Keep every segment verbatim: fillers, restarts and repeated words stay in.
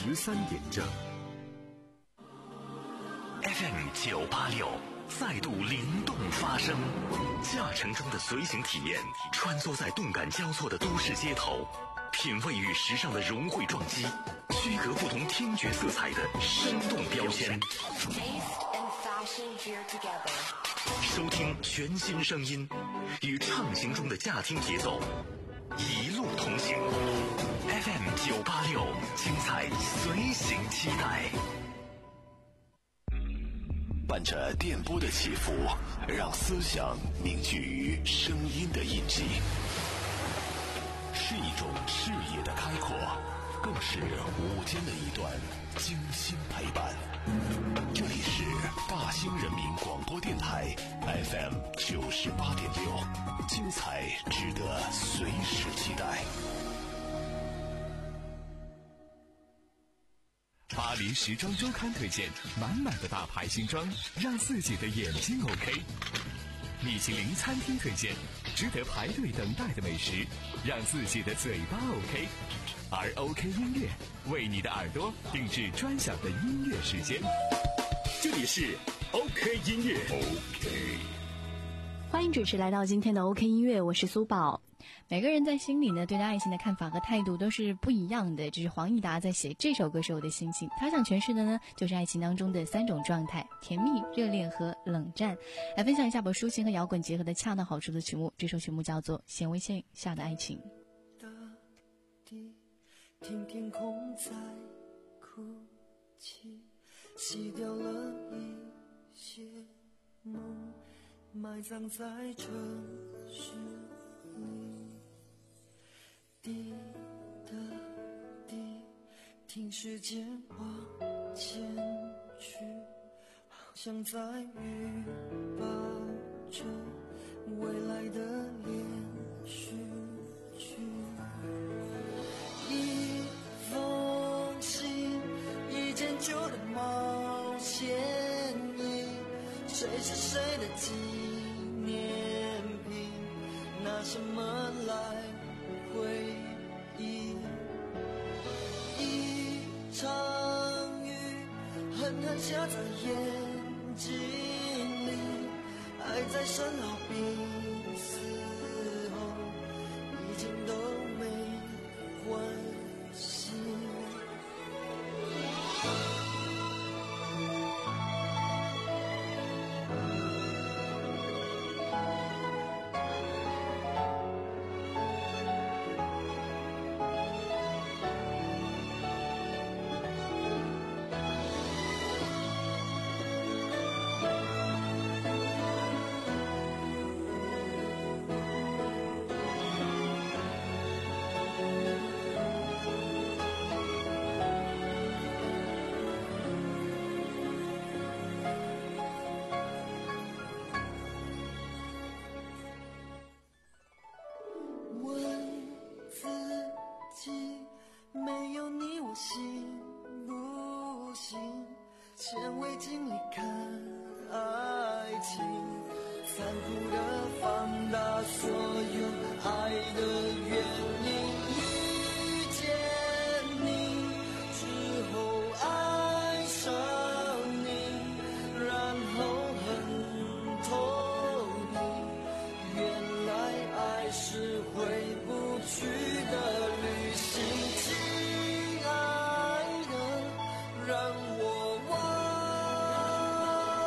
十三点正。 F M 九八六再度灵动发声，驾乘中的随行体验，穿梭在动感交错的都市街头，品味与时尚的融汇撞击，区隔不同听觉色彩的生动标签。收听全新声音，与畅行中的驾听节奏，一路同行。F M 九八六，精彩随行期待。 伴着电波的起伏，让思想凝聚于声音的印记，是一种视野的开阔，更是午间的一段精心陪伴。这里是大兴人民广播电台 F M 九十八点六，精彩值得随时期待。 巴黎时装周刊推荐满满的大牌新装，让自己的眼睛 OK。米其林餐厅推荐值得排队等待的美食，让自己的嘴巴 OK。而 OK 音乐为你的耳朵定制专享的音乐时间。这里是 OK 音乐 OK。 欢迎准时来到今天的 OK 音乐，我是苏宝。每个人在心里呢，对待爱情的看法和态度都是不一样的。这是黄义达在写这首歌时候的心情，他想诠释的呢，就是爱情当中的三种状态：甜蜜、热恋和冷战。来分享一下把抒情和摇滚结合的恰到好处的曲目，这首曲目叫做《显微线下的爱情》。 大地听天空在哭泣，洗掉了一些梦，埋葬在城市里。滴的滴，听时间往前去，好像在预报着未来的连续剧。一封信，一件旧的冒险衣，谁是谁的纪念品，拿什么来回忆？一场雨狠狠下在眼睛里，爱在生老病死后一切都没关系。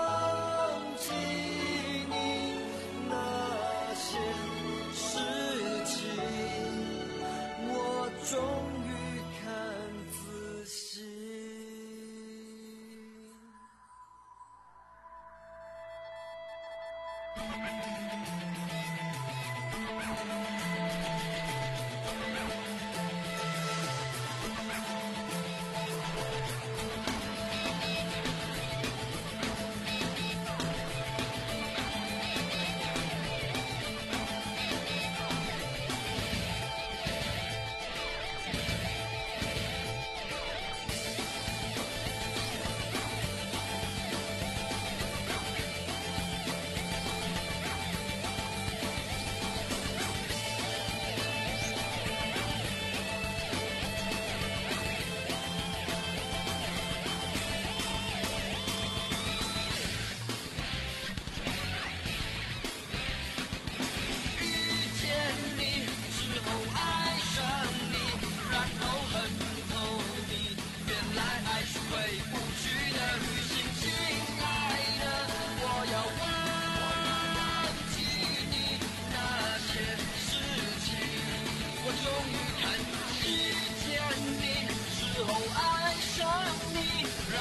是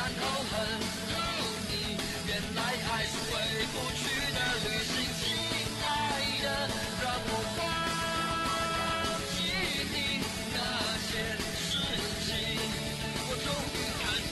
后很有你，原来爱是回不去的旅行，亲爱的，让我忘记你那些事情，我终于看清。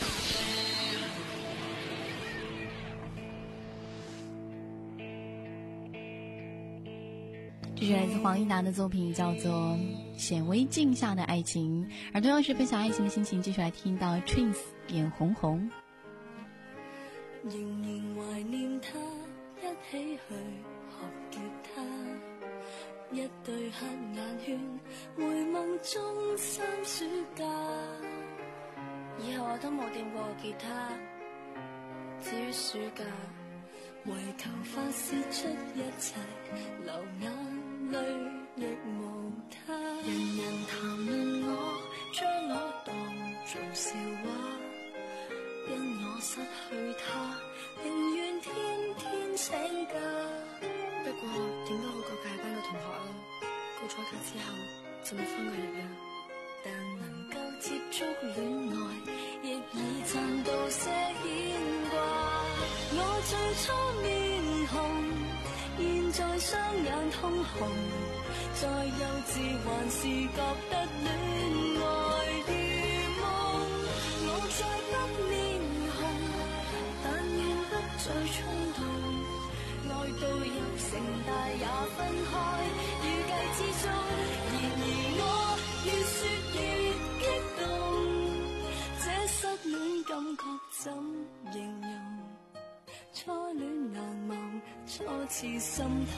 这是来自黄义达的作品，叫做《显微镜下的爱情》。而同样是分享爱情的心情，继续来听到 Twins 眼红红。 仍然怀念他，一起去学吉他，一对黑眼圈，回梦中三暑假。以後我都冇掂過吉他，至於暑假，為求發泄出一切，流眼淚亦無他。人人談論我，將我當做笑話，因我失去他，寧願天天請假。不過點都好過隔離班嘅同學咯，告咗假之後就冇分過嚟啦。但能夠接觸戀愛，亦已賺到些牽掛。我最初面紅，現在雙眼通紅，在幼稚還是覺得戀愛如夢。我再不面紅，但願不再衝動，愛到入城大也分開，預計之中。然而我越說越激動，這失戀感覺怎形容？初戀難忘，初次心痛。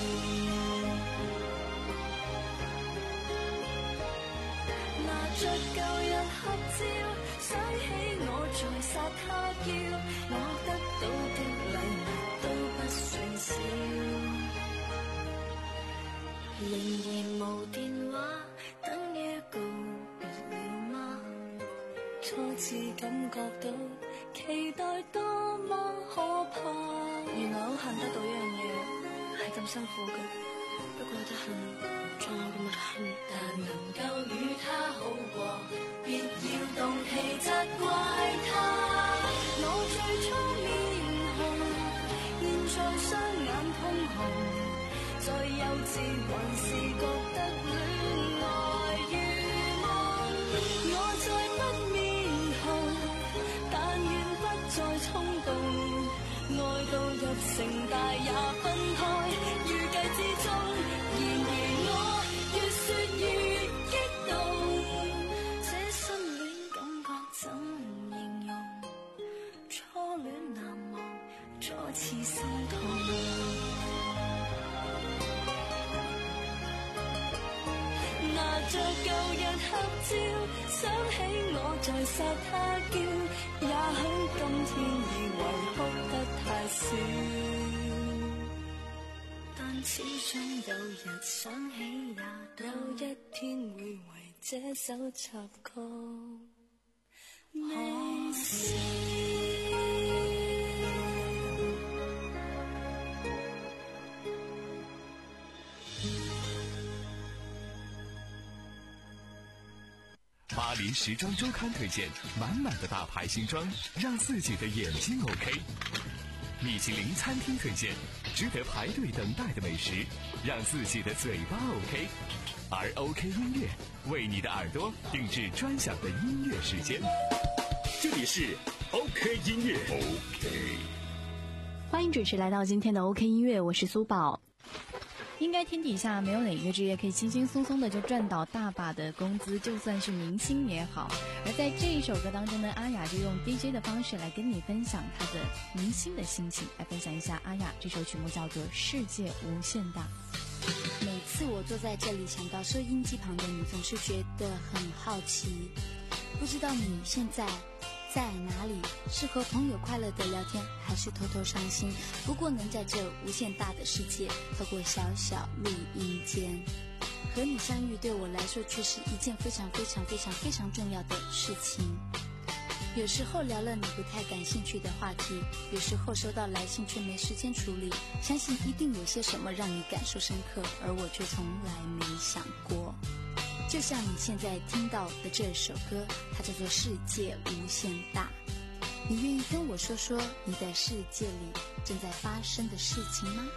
拿着舊日合照，想起我在殺他嬌，我得到的禮物都不算少。仍然無電話，等於告別了嗎？初次感覺到期待多麼可怕。原來好恨得到一樣嘢係咁辛苦嘅，不過得恨仲有咁密恨。但能夠與他好過，別要動氣責怪他。我最初面紅，現在雙眼通紅，在幼稚還是覺得戀愛如夢。我再不面紅，但願不再衝動，愛到入城大也分開，預計之中。然而我越說越激動，這失戀感覺怎形容？初戀難忘，初次心痛。拿着舊日合照，想起我在殺他嬌，也許今天以為哭得太少，但始終有日想起，也有一天會為這首插曲微笑。 巴黎时装周刊推荐满满的大牌新装，让自己的眼睛 OK。米其林餐厅推荐值得排队等待的美食，让自己的嘴巴 OK。而 OK 音乐为你的耳朵定制专享的音乐时间。 这里是 OK 音乐 OK。 欢迎准时来到今天的 OK 音乐，我是苏宝。应该天底下没有哪个职业可以轻轻松松的就赚到大把的工资，就算是明星也好。而在这一首歌当中呢，阿雅就用 D J 的方式来跟你分享她的明星的心情，来分享一下阿雅这首曲目叫做《世界无限大》。 每次我坐在这里想到收音机旁的你，总是觉得很好奇，不知道你现在在哪里，是和朋友快乐的聊天，还是偷偷伤心？不过能在这无限大的世界，透过小小录音间和你相遇，对我来说却是一件非常非常非常非常重要的事情。有时候聊了你不太感兴趣的话题，有时候收到来信却没时间处理，相信一定有些什么让你感受深刻，而我却从来没想过。就像你现在听到的这首歌，它叫做《世界无限大》。 你愿意跟我说说你的世界里正在发生的事情吗？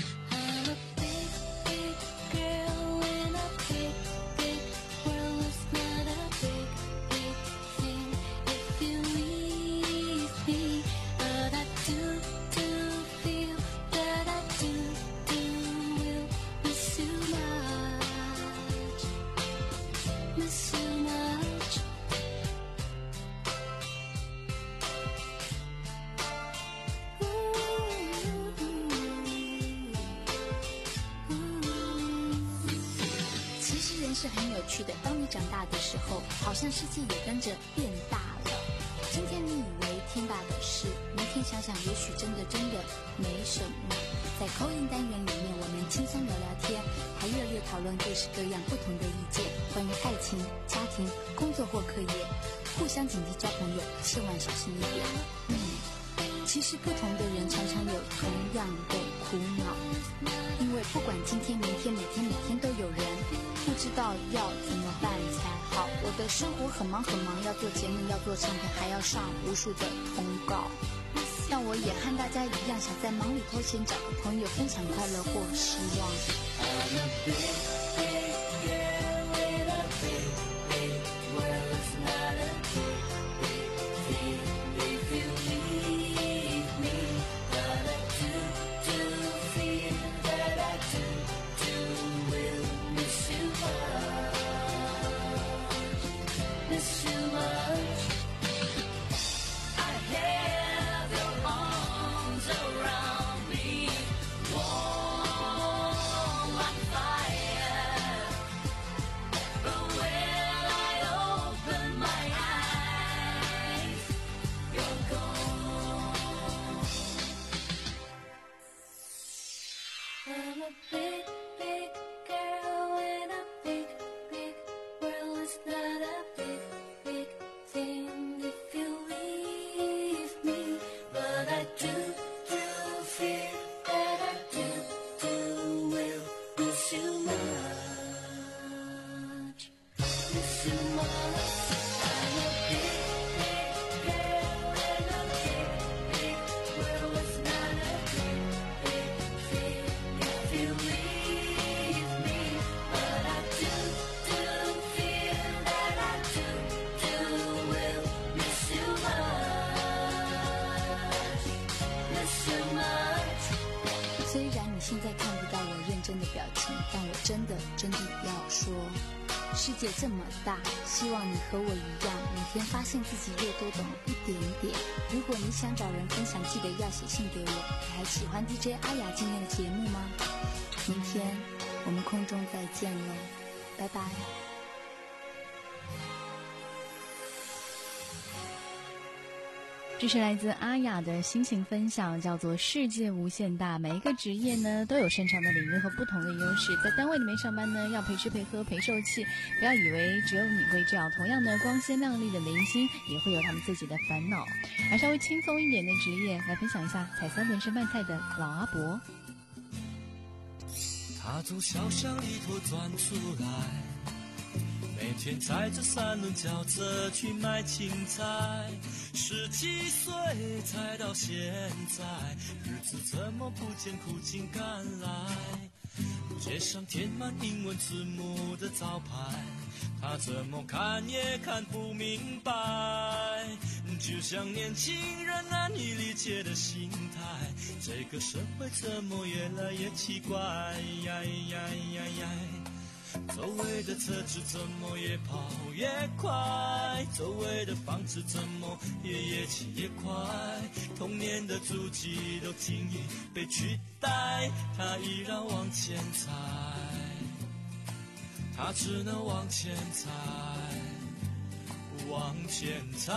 是很有趣的，当你长大的时候，好像世界也跟着变大了。今天你以为天大的事，明天想想也许真的真的没什么。在口音单元里面，我们轻松聊聊天，还热烈讨论各式各样不同的意见，关于爱情、家庭、工作或课业，互相警惕交朋友，千万小心一点。嗯，其实不同的人常常有同样的苦恼，因为不管今天、明天、每天、每天都有人不知道要怎么办才好。我的生活很忙很忙，要做节目，要做唱片，还要上无数的通告。但我也和大家一样，想在忙里偷闲，找个朋友分享快乐或失望。虽然你现在看不到我认真的表情，但我真的真的要说，世界这么大，希望你和我一样，每天发现自己又多懂一点点。如果你想找人分享，记得要写信给我。你还喜欢 D J 阿雅今天的节目吗？明天我们空中再见喽，拜拜。 这是来自阿雅的心情分享，叫做世界无限大。每一个职业呢都有擅长的领域和不同的优势，在单位里面上班呢要陪吃陪喝陪受气，不要以为只有你会这样。同样呢，光鲜亮丽的明星也会有他们自己的烦恼。而稍微轻松一点的职业，来分享一下彩色纹身卖菜的老阿伯。 他从小巷里头钻出来，每天踩着三轮轿车去卖青菜，十几岁才到现在，日子怎么不见苦尽甘来？街上填满英文字母的招牌，他怎么看也看不明白，就像年轻人难以理解的心态，这个社会怎么越来越奇怪呀呀呀呀，周围的车子怎么越跑越快，周围的房子怎么也越起越快，童年的足迹都轻易被取代，他依然往前踩，他只能往前踩，往前踩，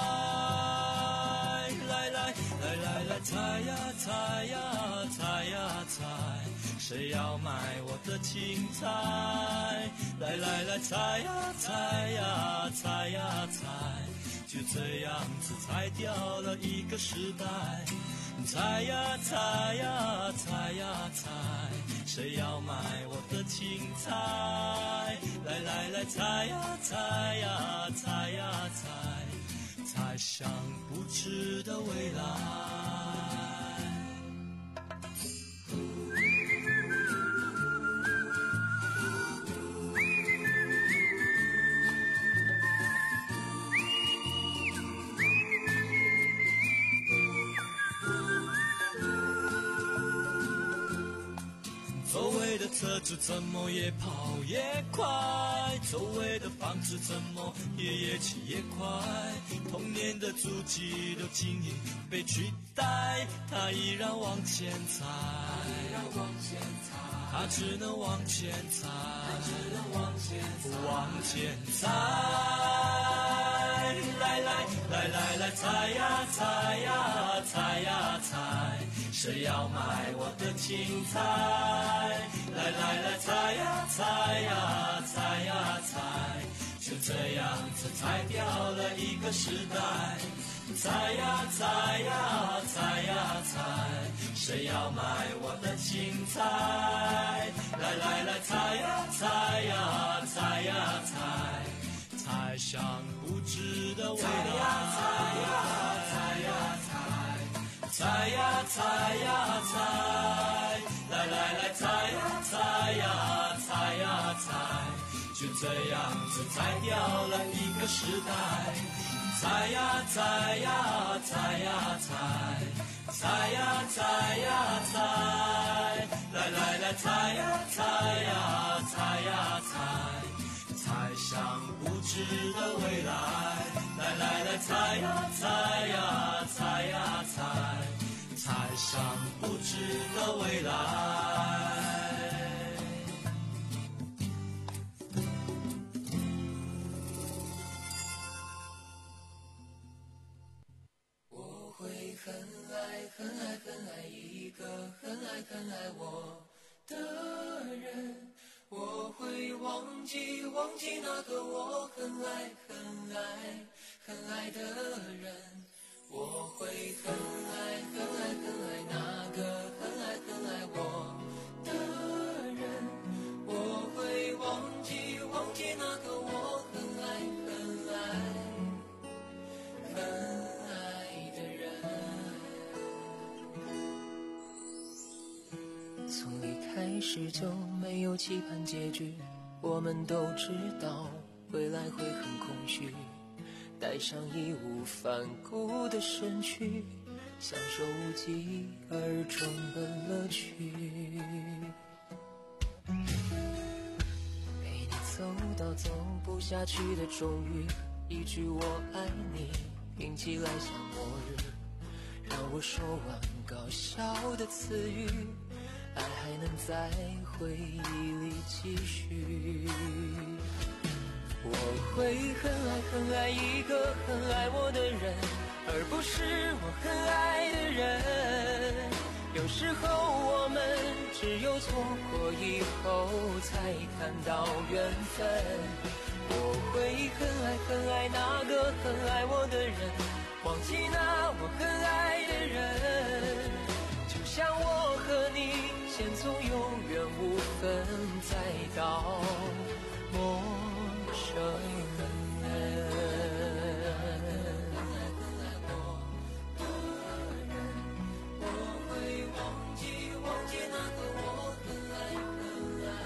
来来来来来，踩呀踩呀踩呀踩，谁要买我的青菜？来来来，踩呀踩呀踩呀踩，就这样子踩掉了一个时代。踩呀踩呀踩呀踩，谁要买我的青菜？来来来，踩呀踩呀踩呀踩，踩想不知的未来。周围的车子怎么也跑也快，周围的房子怎么也也起也快，童年的足迹都经已被取代，他依然往前踩，他只能往前踩，往前踩，来来来来来，踩呀踩呀踩呀踩，谁要买我的青菜？来来来，踩呀踩呀踩呀踩，就这样子踩掉了一个时代。踩呀踩呀踩呀踩，谁要买我的青菜？来来来，踩呀踩呀踩呀踩，踩向不知的未来。踩呀踩呀踩，踩呀踩呀踩，来来来，踩呀踩呀踩呀踩，就这样子踩掉了一个时代。踩呀踩呀踩呀踩，踩呀踩呀踩，来来来，踩呀踩呀踩呀踩，踩向不知的未来。来来来，踩呀踩呀踩呀踩，踩向不知的未来。 很爱很爱很爱一个很爱很爱我的人，我会忘记忘记那个我很爱很爱很爱的人，我会很爱很爱很爱那个很爱很爱我的人，我会忘记忘记那个我很爱很爱很从一开始就没有期盼结局，我们都知道未来会很空虚，带上义无反顾的身躯，享受无疾而终的乐趣。陪你走到走不下去的终于，一句我爱你听起来像末日，让我说完搞笑的词语，爱还能在回忆里继续。我会很爱很爱一个很爱我的人，而不是我很爱的人。有时候我们只有错过以后才看到缘分。我会很爱很爱那个很爱我的人，忘记那我很爱的人。就像我和你先从永远无分，再到陌生人。我会忘记忘记那个我很爱很爱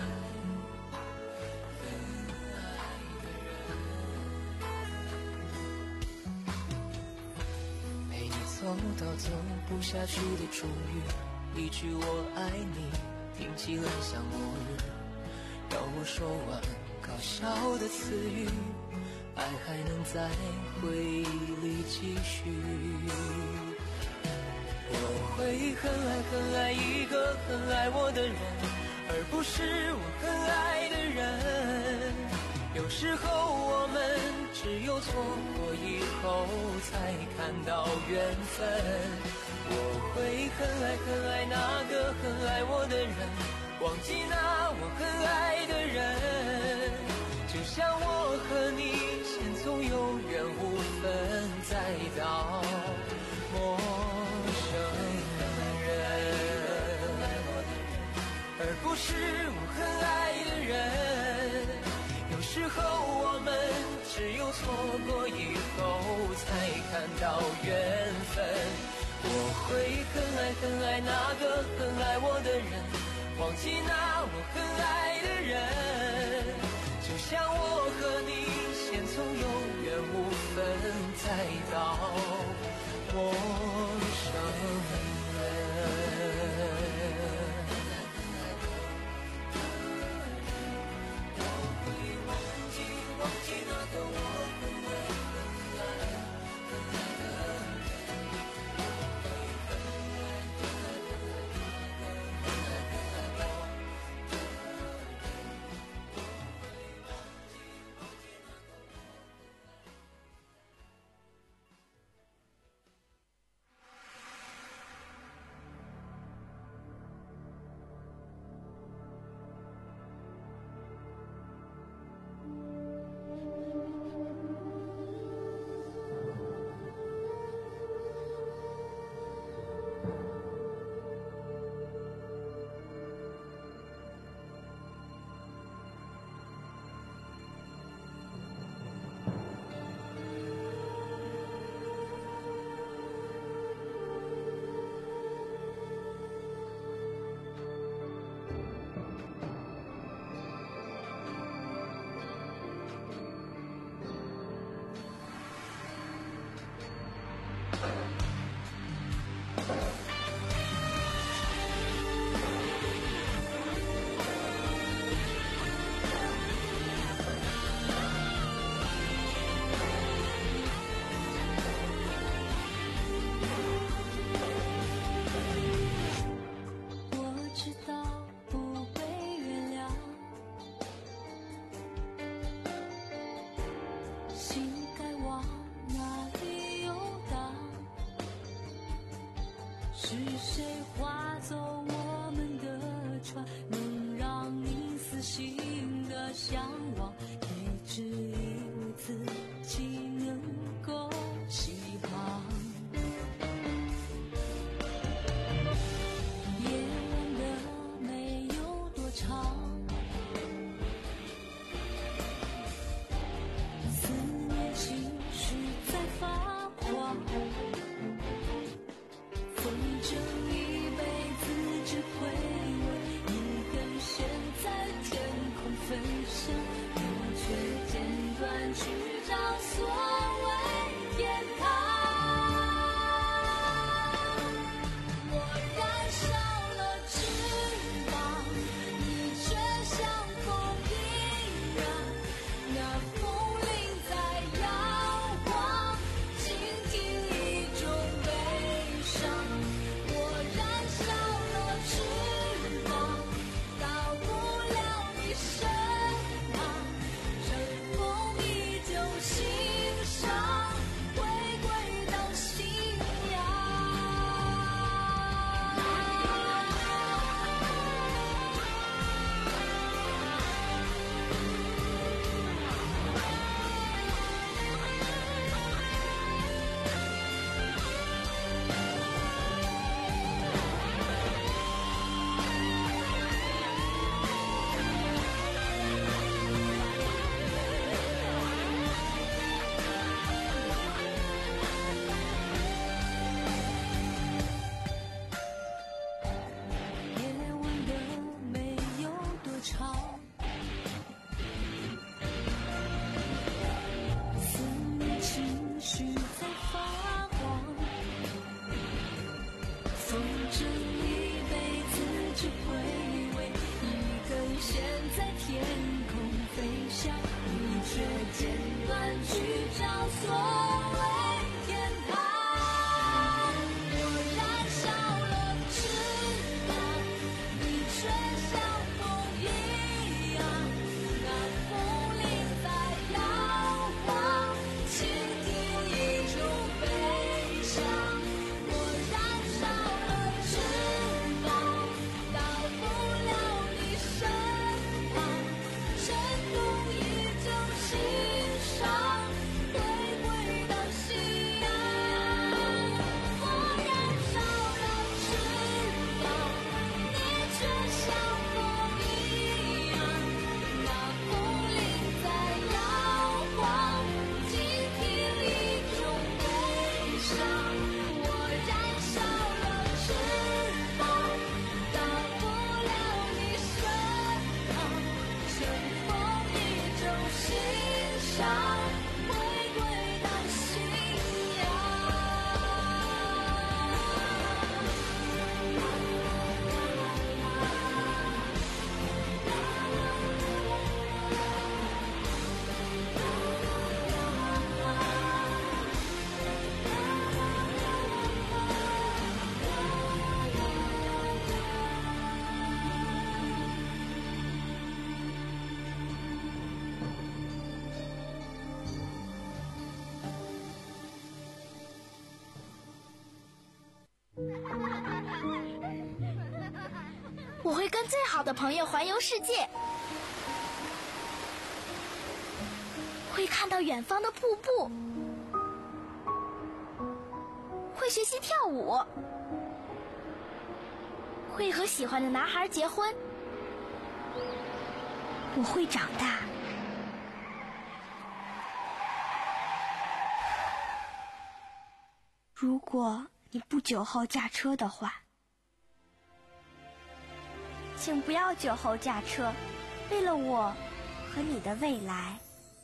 很爱的人，陪你走到走不下去的终于，一句我爱你听起来像末日，让我说完搞笑的词语，爱还能在回忆里继续。我会很爱很爱一个很爱我的人，而不是我很爱的人。有时候我们只有错过以后才看到缘分。我会很爱很爱那个很爱我的人，忘记那我很爱的人。就像我和你先从永远无分，再到陌生人，而不是我很爱的人。有时候我们只有错过以后才看爱那个很爱我的人，忘记那我很爱的人。就像我和你先从永远无分，再到陌生是谁划走我们的船，能让你死心的向往，也只以为自己能够起航。夜晚的没有多长，思念情绪在发光，风筝一辈子只会为一根线在天空飞翔，我却剪断去找所谓天堂。我燃烧了翅膀，你却像风一样，那风铃在摇晃，倾听。 我会跟最好的朋友环游世界，会看到远方的瀑布，会学习跳舞，会和喜欢的男孩结婚。我会长大。如果你不酒后驾车的话，请不要酒后驾车，为了我和你的未来。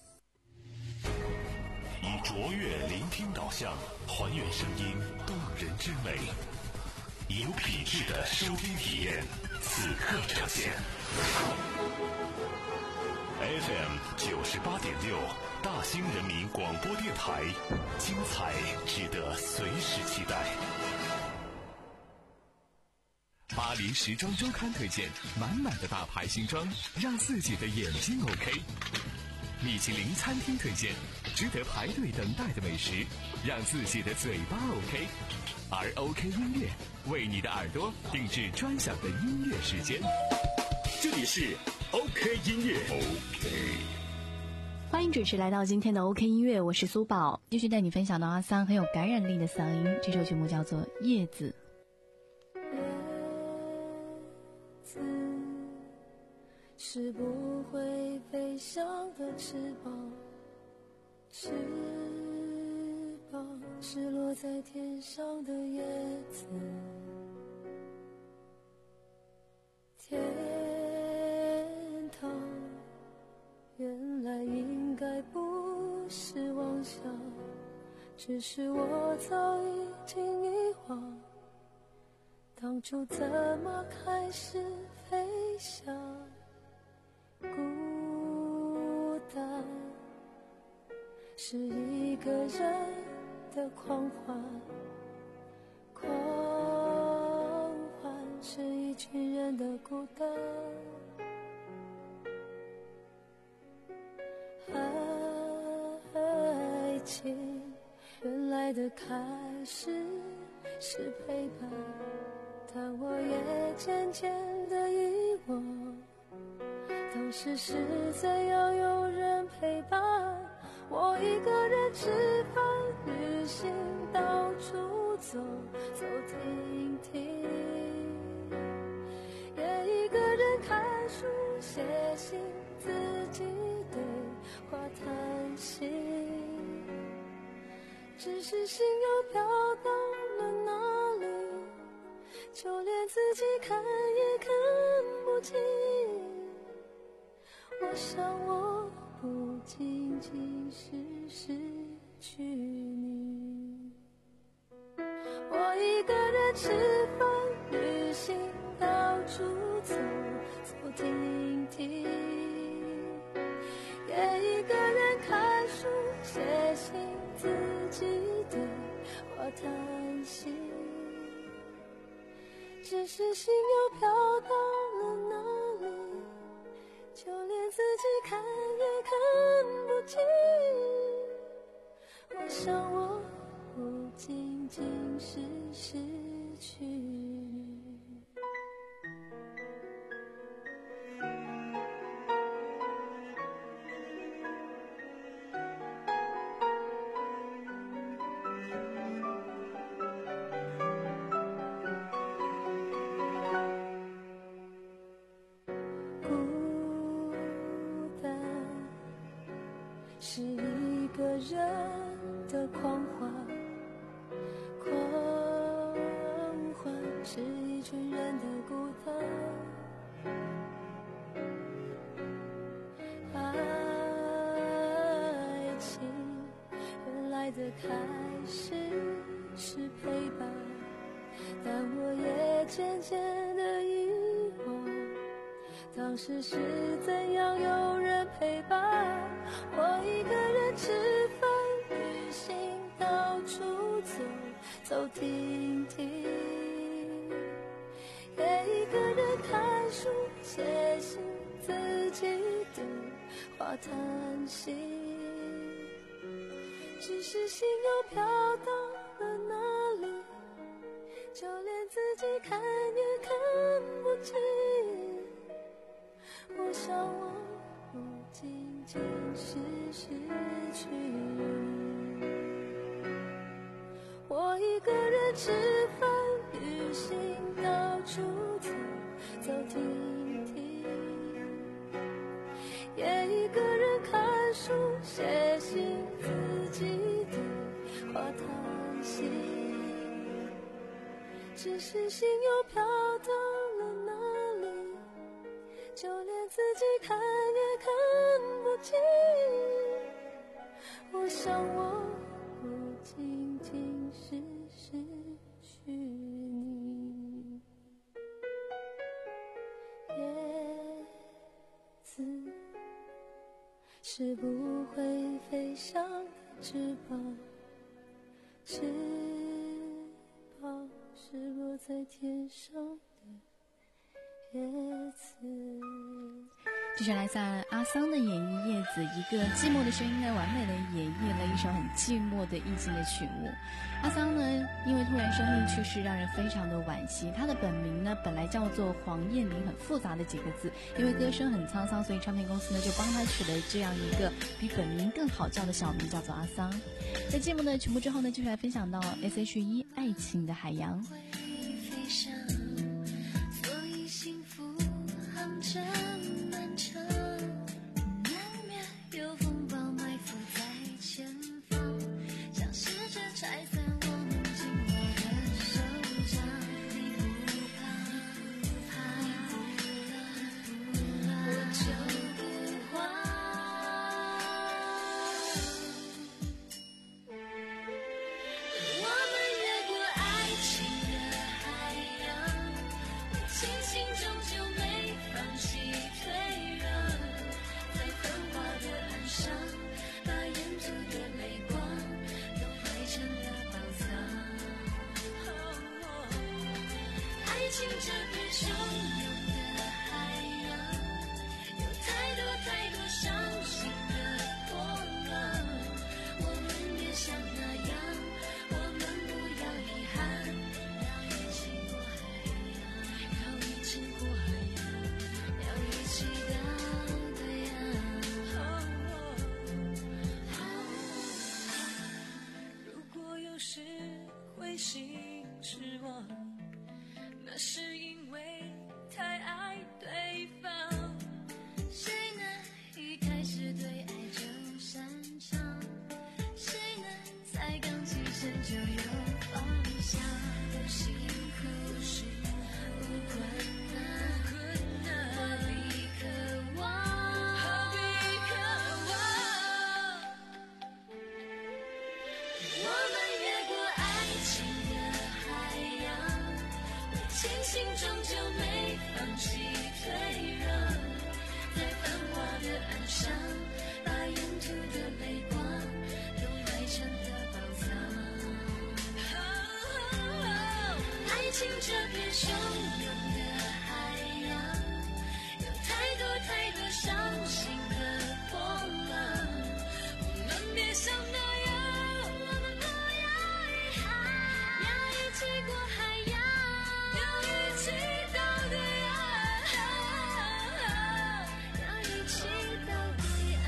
以卓越聆听导向，还原声音动人之美，以有品质的收听体验，此刻呈现。F M 九十八点六，大兴人民广播电台，精彩值得随时期待。 巴黎时装周刊推荐，满满的大牌新装，让自己的眼睛 OK。米其林餐厅推荐，值得排队等待的美食，让自己的嘴巴 OK。而 OK 音乐为你的耳朵定制专享的音乐时间。 这里是 OK 音乐 OK。 欢迎准时来到今天的 OK 音乐，我是苏宝，继续带你分享到阿桑很有感染力的嗓音。这首曲目叫做《叶子》。 是不会飞翔的翅膀，翅膀是落在天上的叶子。天堂原来应该不是妄想，只是我早已经遗忘，当初怎么开始飞翔。孤单是一个人的狂欢，狂欢是一群人的孤单。爱情原来的开始是陪伴，但我也渐渐的遗忘，当时是怎样有人陪伴我，一个人吃饭旅行，到处走走停停，也一个人看书写信，自己对话谈心，只是心又飘到了哪里，就连自己看也看不清。我想我不仅仅是失去你，我一个人吃饭旅行，到处走走停停，也一个人看书写信，自己对话谈心，只是心又飘到了哪里，就连自己看也看不清。我想我不仅仅是失去你。是一个人的狂欢，狂欢是一群人的孤单。爱情原来的开始是陪伴，但我也渐渐的遗忘，当时是怎样有人陪伴我，一个人吃饭旅行，到处走走停停，也一个人看书写信，自己对话谈心，只是心又飘到了哪里， 就连自己看也看不清。我想我不仅仅是失去你，我一个人吃饭旅行，到处走走停停，也一个人看书写信，自己对话叹息，只是心又飘到了哪里，就连自己看也看不清。我想我不仅仅是失去你。叶子是不会飞翔的翅膀，翅膀是落在天上的叶子。 这是来自阿桑的演绎叶子，一个寂寞的声音呢，完美的演绎了一首很寂寞的意境的曲目。阿桑呢，因为突然生病去世，让人非常的惋惜。他的本名呢，本来叫做黄彦霖，很复杂的几个字，因为歌声很沧桑，所以唱片公司呢就帮他取了这样一个比本名更好叫的小名，叫做阿桑。在节目的曲目之后呢，继续来分享到 S H E 爱情的海洋。 飞翔，所以幸福航程漫长，难免有风暴埋伏在前方，像是这拆散我们紧握的手掌。你不怕，你不怕，我就不慌。我们越过爱情的海洋，清醒终究没放弃退让，在繁华的岸上，把沿途的泪光都汇成了宝藏。爱情这片汹涌的海洋，有太多太多伤心的波浪，我们别像那样，我们不要遗憾，要一起过海洋，要一起过海洋，要一起到对岸。如果有时会心失望，那是因为太爱对方。谁能一开始对爱就擅长？谁能才刚起身就有方向？不辛苦是无困难，何必渴望？何必渴望？我们越过爱情的海洋，庆幸终究没放弃退让，在繁华的岸上，把沿途的泪光都埋成了宝藏。爱情这片汹涌的海洋，有太多太多伤心和波浪，我们别像那样，我们不要遗憾，要一起过海洋，要一起到对岸，要一起到对岸。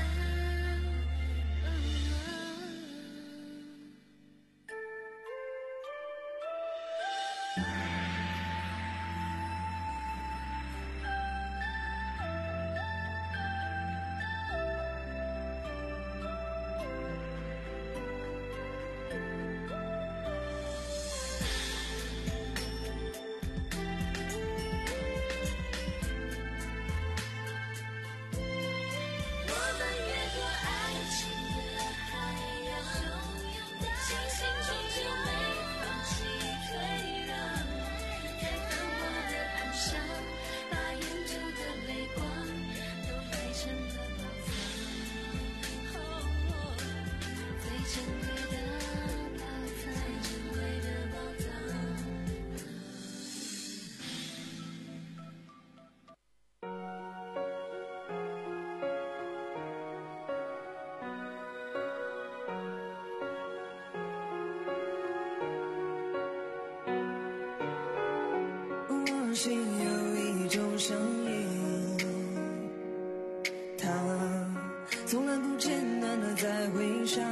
相信有一种声音，它从来不间断的在回响，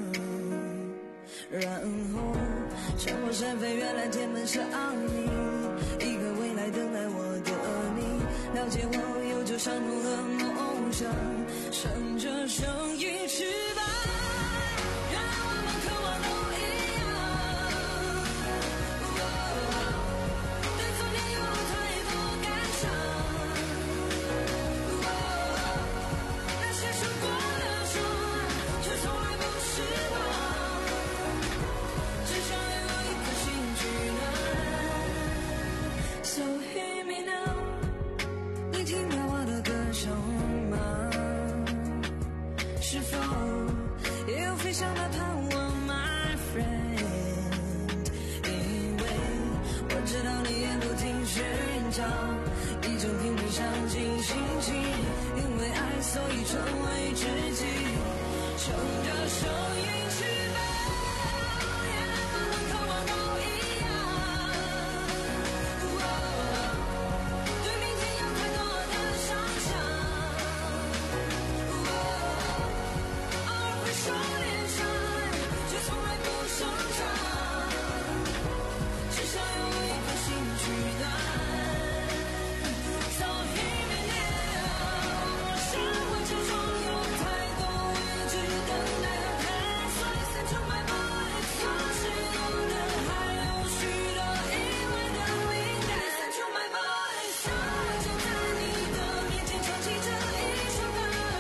然后穿过山飞，原来天门是奥秘，一个未来等待我的你，了解我有着相同的梦想，乘着声音翅膀，原来我们渴望都一样，对昨天有了太多感伤，那些说过的说，却从来不失望，只想拥有一颗心取暖。 So hear me now， 你听到我的歌声吗？是否也有飞翔的盼望 ，My friend？ 因为我知道你也不停寻找一种频率相近心情，因为爱，所以成为知己，乘着声音翅膀，原来我们渴望都一样。对明天有太多的想象，偶尔会说脸上，却从来不声张，只想拥有一颗心取暖。So hear me now， 生活之中有太多未知等待和探索 ，Listen to my voice， 有使用的，还有许多意外的灵感。Listen to my voice， 让我就在你的面前唱起这一首歌，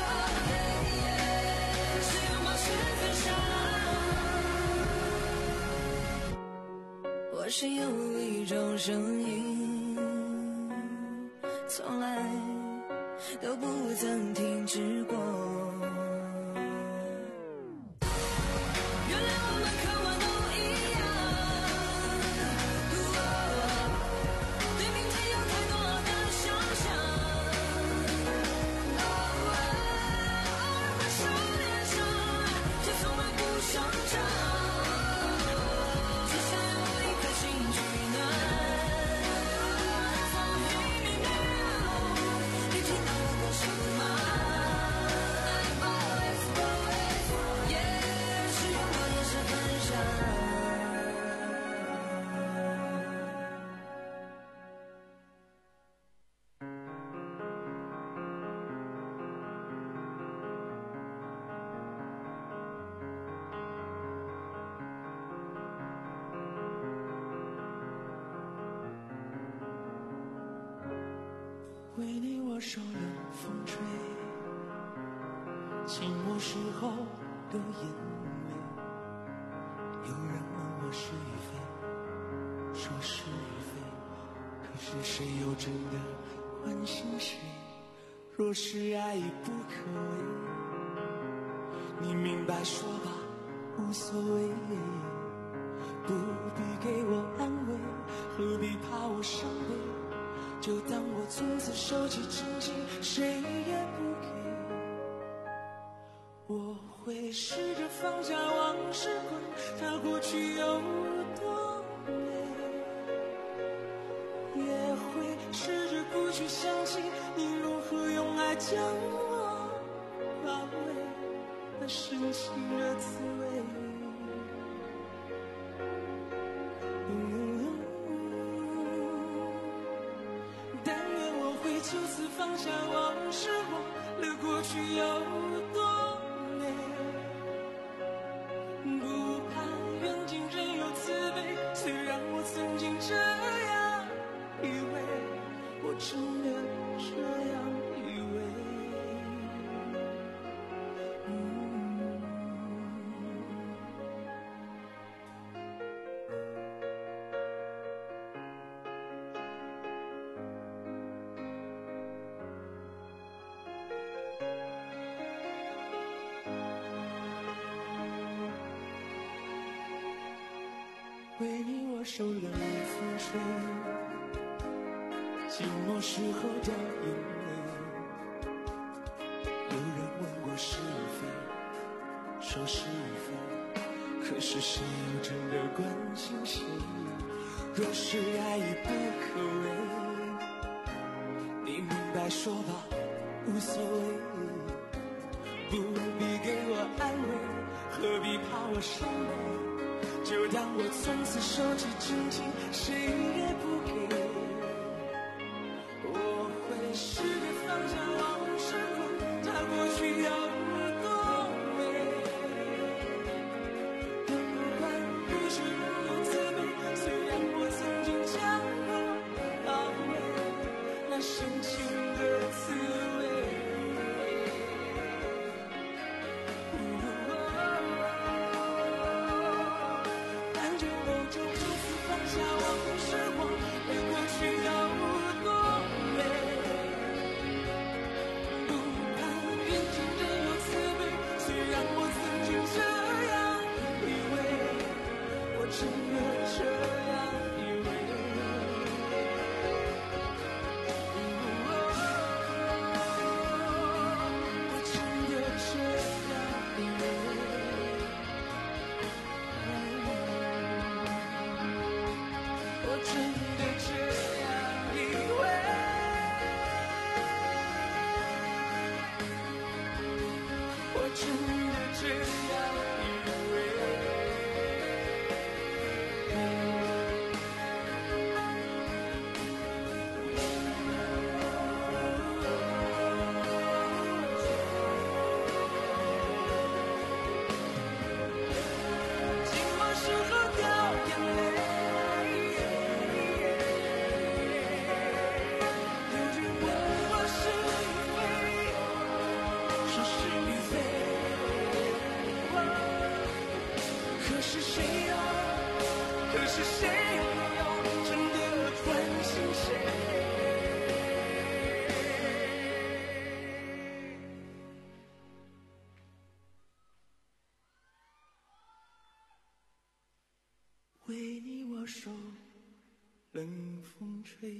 是拥抱，是分享。我心有一种声音，从来都不曾停止过。原来我们渴望都一样，对明天有太多的想象，偶尔会说脸上，却从来不声张，只想拥有一颗心取暖。So hear me now， 你听到我歌声吗？也是拥抱，也是分享。 为你我手冷风吹，寂寞时候的眼泪。有人问我是与非，说是与非，可是谁又真的关心谁？若是爱已不可为，你明白说吧，无所谓。不必给我安慰，何必怕我伤悲？就当我从此收起真情，谁也不给。我会试着放下往事滚，它过去有多美，也会试着不去想起你如何用爱将我包围，那深情的滋味。就此放下往事，忘了过去有多美，不怕缘尽仍有慈悲。虽然我曾经这样以为，我真的这样以为。嗯为你我手冷风吹，寂寞时候掉眼泪。有人问过是与非，说是与非，可是谁又真的关心谁？若是爱已不可为， 你明白说吧，无所谓，不必给我安慰，何必怕我伤悲，就当我从此手机真情谁也不给。我会试着放下往事后，它过去要多美，不管不是人有慈悲，虽然我曾经将我安慰那深情的滋味。感觉我就这次放下往事后，对过去要多美，不怕缘尽人有慈悲，虽然我曾经这样以为，我真的这样以为，我真的这样以为，我真的这样以为，我真的这样以为。寂寞时候掉眼泪，有句问我是非，说是与非，可是谁又，可是谁又真的关心谁？为你我受冷风吹。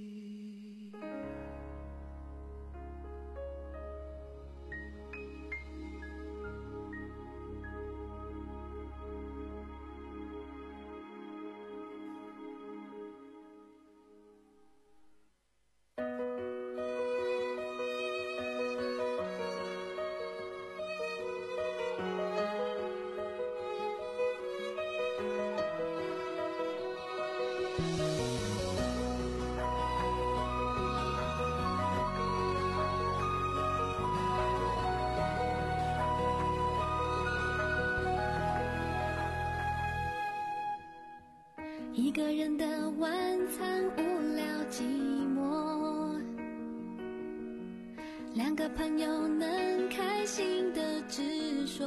一个人的晚餐无聊寂寞，两个朋友能开心的直说，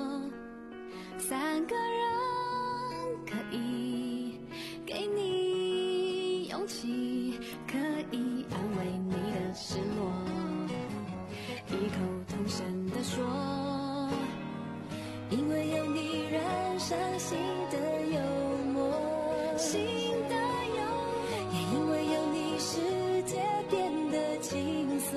三个人可以给你勇气，可以安慰你的失落，异口同声地说，因为有你人生新的幽默，新的幽默，也因为有你世界变得轻松，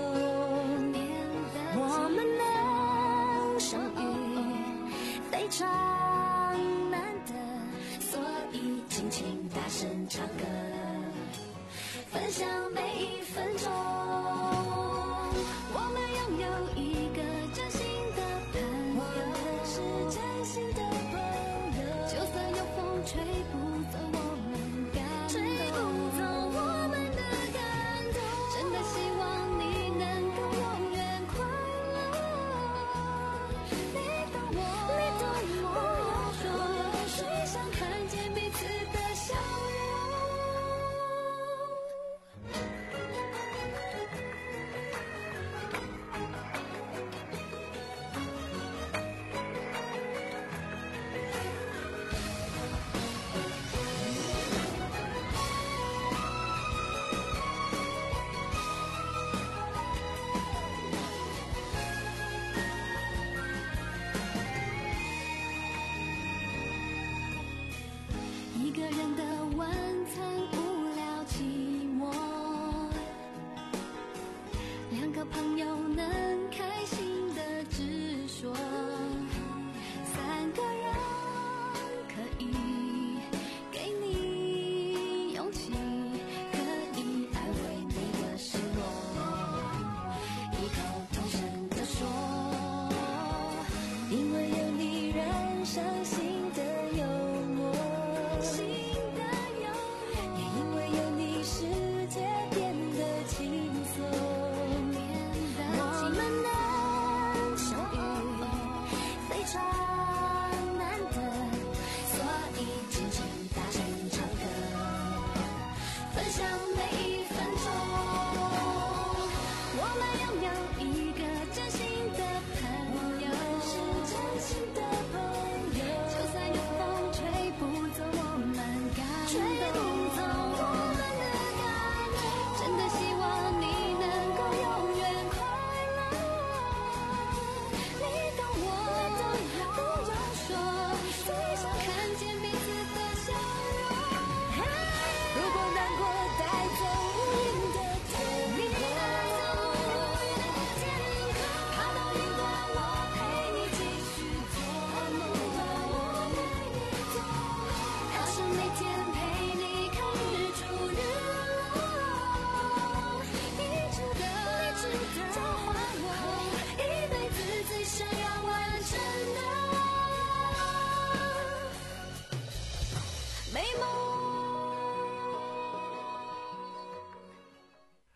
我们能相遇非常难得，所以尽情大声唱歌，分享每一分钟，我们拥有一个真心的朋友，是真心的朋友，就算有风吹不走我们感动，吹不走我们的感动，真的希望你能够永远快乐，你懂我，你懂我，我有谁想看见彼此的笑容。一个人的晚餐无聊寂寞，两个朋友能开心的直说，三个人可以给你勇气，可以安慰你的失落，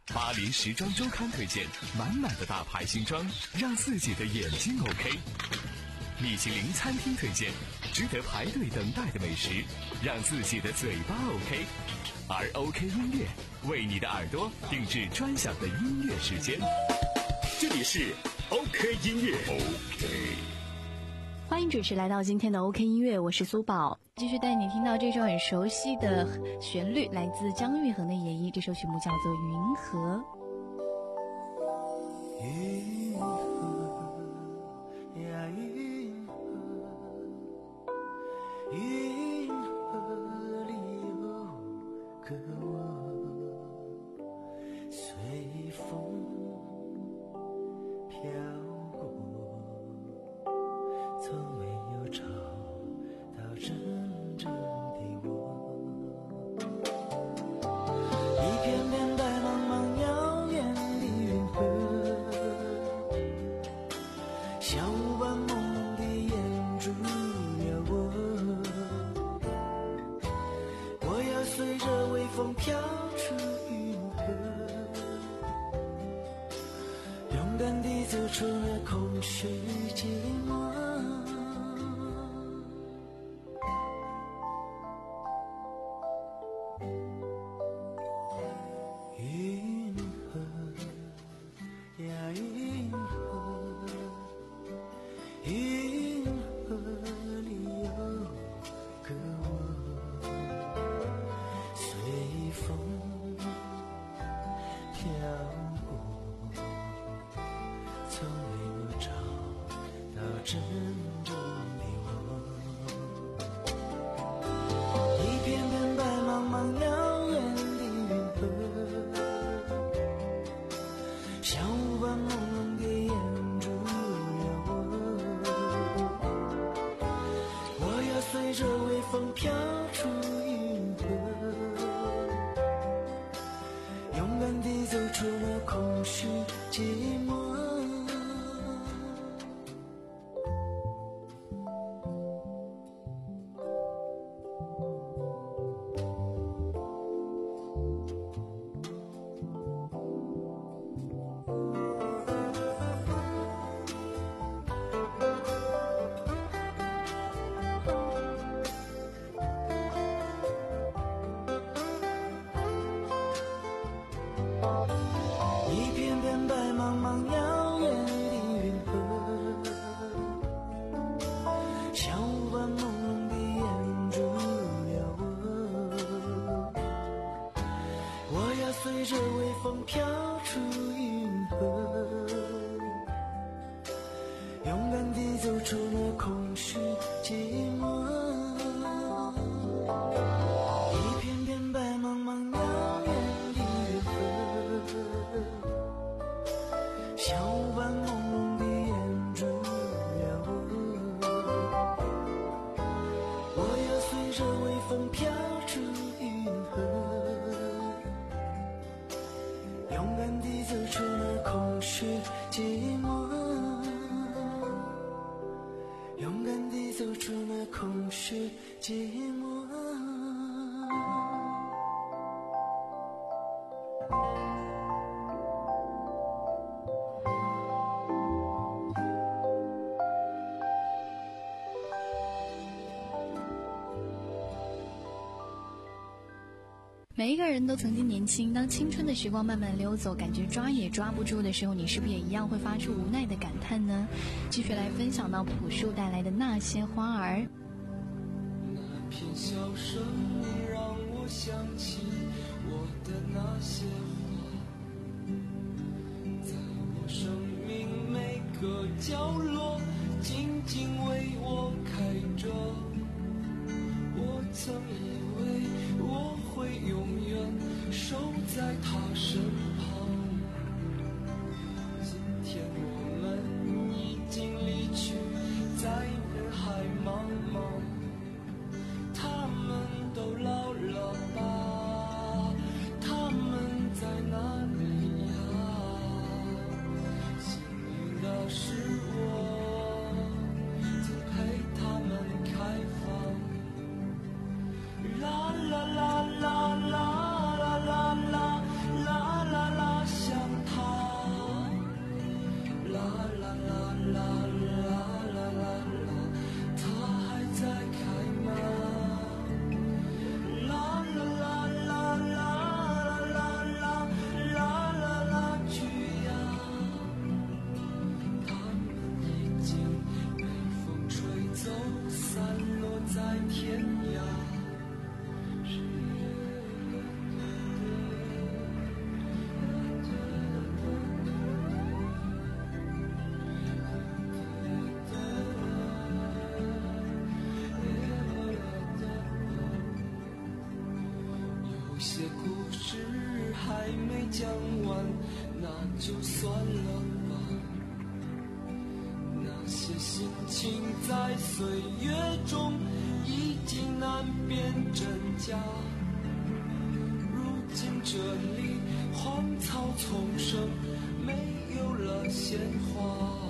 巴黎时装周刊推荐满满的大牌新装，让自己的眼睛 OK。米其林餐厅推荐值得排队等待的美食，让自己的嘴巴 OK。而 OK 音乐为你的耳朵定制专享的音乐时间。 这里是 OK 音乐 OK。 欢迎准时来到今天的 OK 音乐，我是苏宝，继续带你听到这首很熟悉的旋律，来自姜育恒的演绎，这首曲目叫做《云河》。 云河呀云河，云河里有个我，随风飘过，从没有找到真正的我。一片片白茫茫遥远的云河，像雾般朦胧的眼住了我。我要随着微风飘出云河，勇敢地走出了空虚寂寞。云河呀云河，云河里有个我，随风飘过，从没有找到真正的我。一片片白茫茫遥远的云河，像雾般朦胧的眼住了我。我要随着微风飘出云河，勇敢地走出了空虚寂寞。一片片白茫茫遥远的云河，像雾般朦胧的眼住了我。我要随着微风飘出云河，勇敢地走出了空虚寂寞。一片片白茫茫遥远的云河，像雾般朦胧的眼住了我。我要随着微风飘出云河，勇敢地走出了空虚寂寞。勇敢地走出了空虚寂寞。 每一个人都曾经年轻，当青春的时光慢慢溜走，感觉抓也抓不住的时候，你是不是也一样会发出无奈的感叹呢？继续来分享到朴树带来的那些花儿。 那片笑声让我想起我的那些花，在我生命每个角落静静为我开着。我曾以为我会永远守在他身旁，今天我们已经离去，在人海茫茫。他们都老了吧？他们在哪里呀？幸运的是我曾陪他们开放。啦啦啦啦啦啦啦啦啦啦啦。 些故事还没讲完，那就算了吧。那些心情在岁月中已经难辨真假。如今这里荒草丛生，没有了鲜花。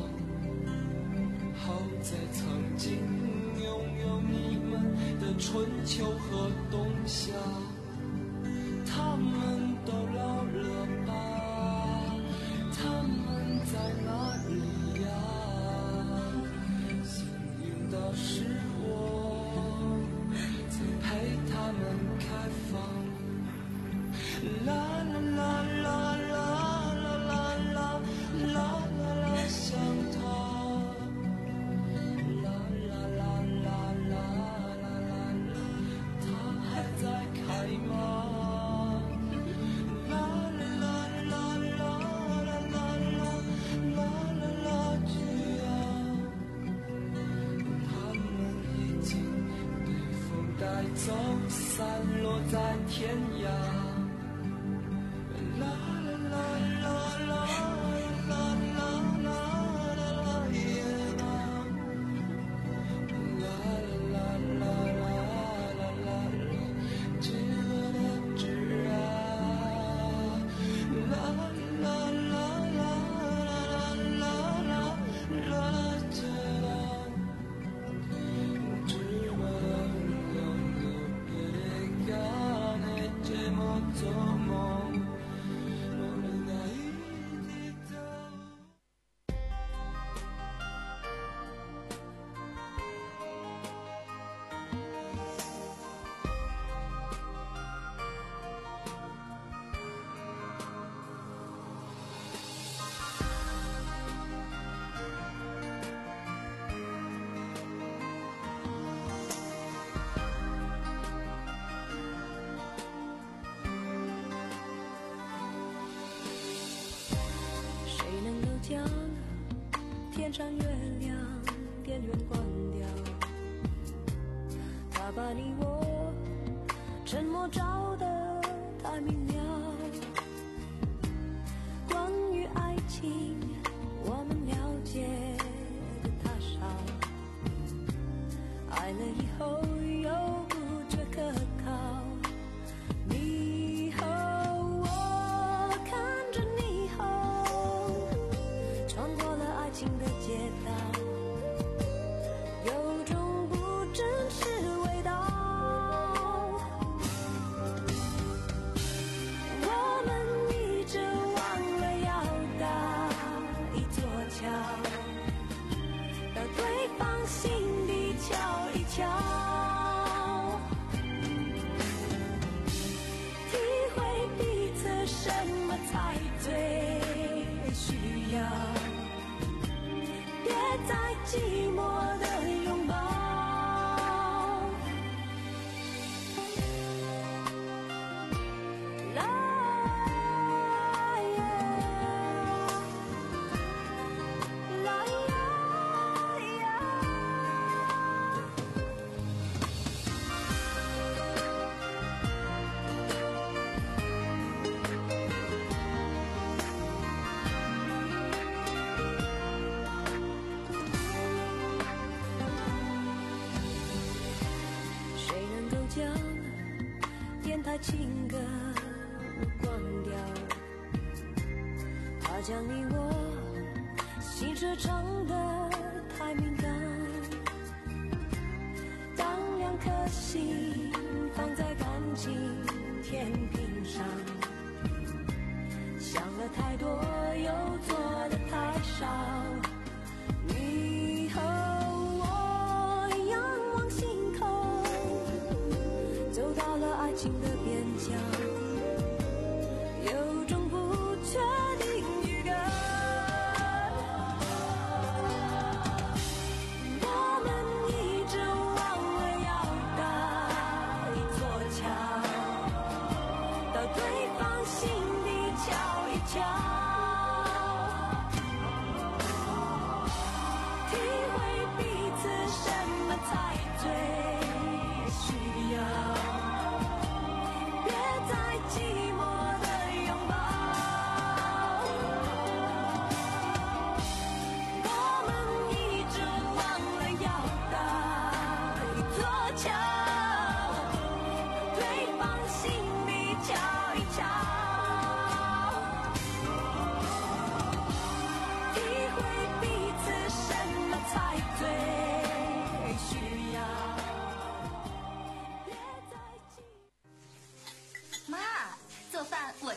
好在曾经拥有你们的春秋和冬夏。他们都老了吧？他们在哪里呀？幸运的是我曾陪他们开放。啦啦啦啦啦啦啦啦啦啦啦，想他。啦啦啦啦啦啦啦啦，他还在开吗？带走，散落在天涯。啦啦啦啦啦啦啦啦啦啦耶啦。啦啦啦啦啦啦啦，知了的知啊。啦啦啦啦啦啦啦啦知了。 将天上月亮电源关掉，他把你我沉默照得太明了。关于爱情，我们了解的太少，爱了以后又不觉可靠。你和我看着霓虹穿过了爱情的街道，有种不真实味道。我们一直忘了要搭一座桥，到对方心底瞧一瞧，体会彼此什么才最需要，别再寂寞的拥抱。啦耶，啦啦呀。谁能够将电台情歌关掉？他将你我心事唱得太敏感，当两颗心放在感情天平上，想了太多又做得太少。你和我仰望星空，走到了爱情的边疆，有种不确定预感。我们一直忘了要搭一座桥，到对方心底瞧一瞧，体会彼此什么才最需要，别再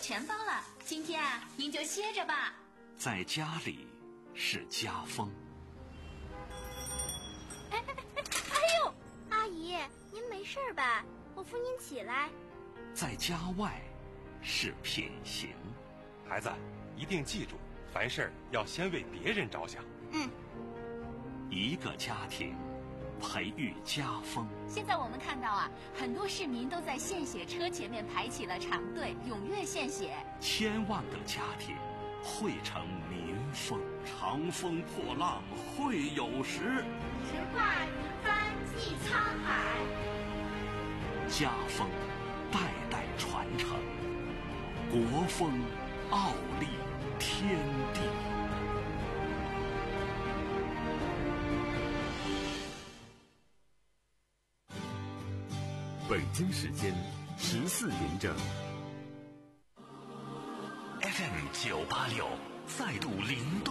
全包了，今天啊，您就歇着吧。 在家里是家风。 哎哎哎！哎呦，阿姨，您没事吧？我扶您起来。 在家外是品行。 孩子，一定记住，凡事要先为别人着想。 嗯。 一个家庭培育家风。 现在我们看到啊，很多市民都在献血车前面排起了长队，踊跃献血。 千万个家庭汇成民风。长风破浪会有时， 直挂云帆济沧海。 家风代代传承，国风傲立天地。 北京时间十四点整。 F M 九八六再度灵动